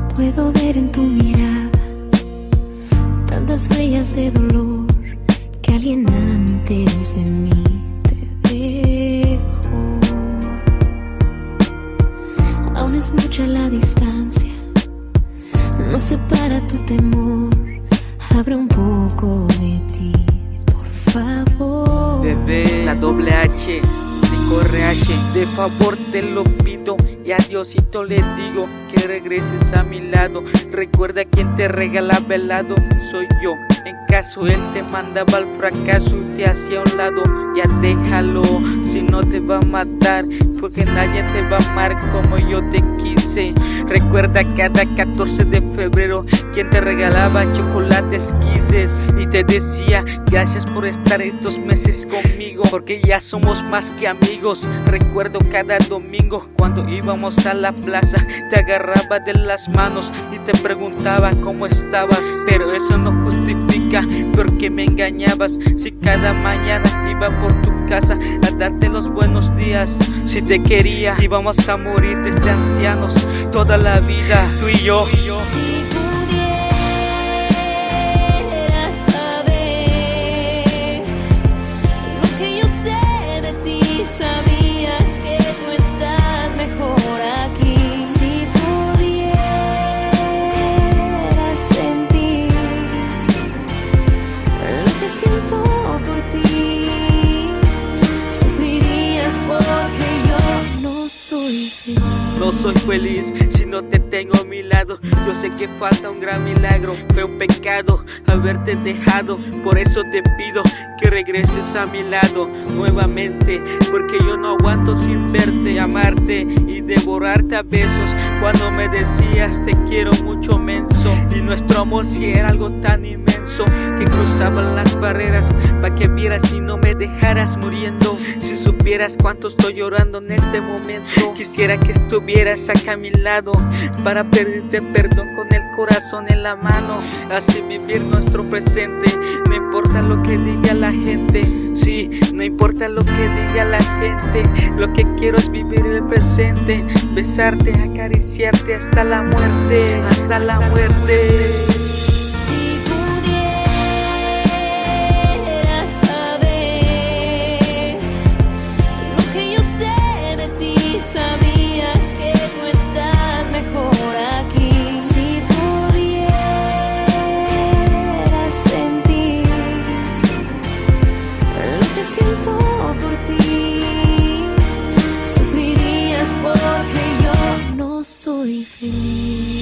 Puedo ver en tu mirada tantas huellas de dolor que alguien antes de mí te dejó. Aún es mucha la distancia, nos separa tu temor. Abre un poco de ti, por favor. Bebé, la doble H, corre H, de favor te lo pido y a Diosito le digo que regreses a mi lado. Recuerda quien te regalaba helado, soy yo. En caso él te mandaba al fracaso y te hacía a un lado, ya déjalo, si no te va a matar, porque nadie te va a amar como yo te quise. Recuerda cada 14 de febrero quien te regalaba chocolates Kisses y te decía gracias por estar estos meses conmigo, porque ya somos más que amigos. Recuerdo cada domingo cuando íbamos a la plaza, te agarraba de las manos y te preguntaba cómo estabas, pero eso no justifica porque me engañabas. Si cada mañana iba por tu casa a darte los buenos días, si te quería íbamos a morir desde ancianos toda la vida, tú y yo. No soy feliz si no te tengo a mi lado. Yo sé que falta un gran milagro. Fue un pecado haberte dejado. Por eso te pido que regreses a mi lado nuevamente, porque yo no aguanto sin verte, amarte y devorarte a besos. Cuando me decías te quiero mucho, menso, y nuestro amor si era algo tan inmenso que cruzaban las barreras para que vieras y no me dejaras muriendo. Si supieras cuánto estoy llorando en este momento, quisiera que estuvieras acá a mi lado para pedirte perdón con el corazón en la mano. Así vivir nuestro presente, no importa lo que diga la gente. Sí, no importa lo que diga la gente, lo que quiero es vivir el presente, besarte, acariciarte hasta la muerte, hasta la muerte. Porque yo no soy feliz.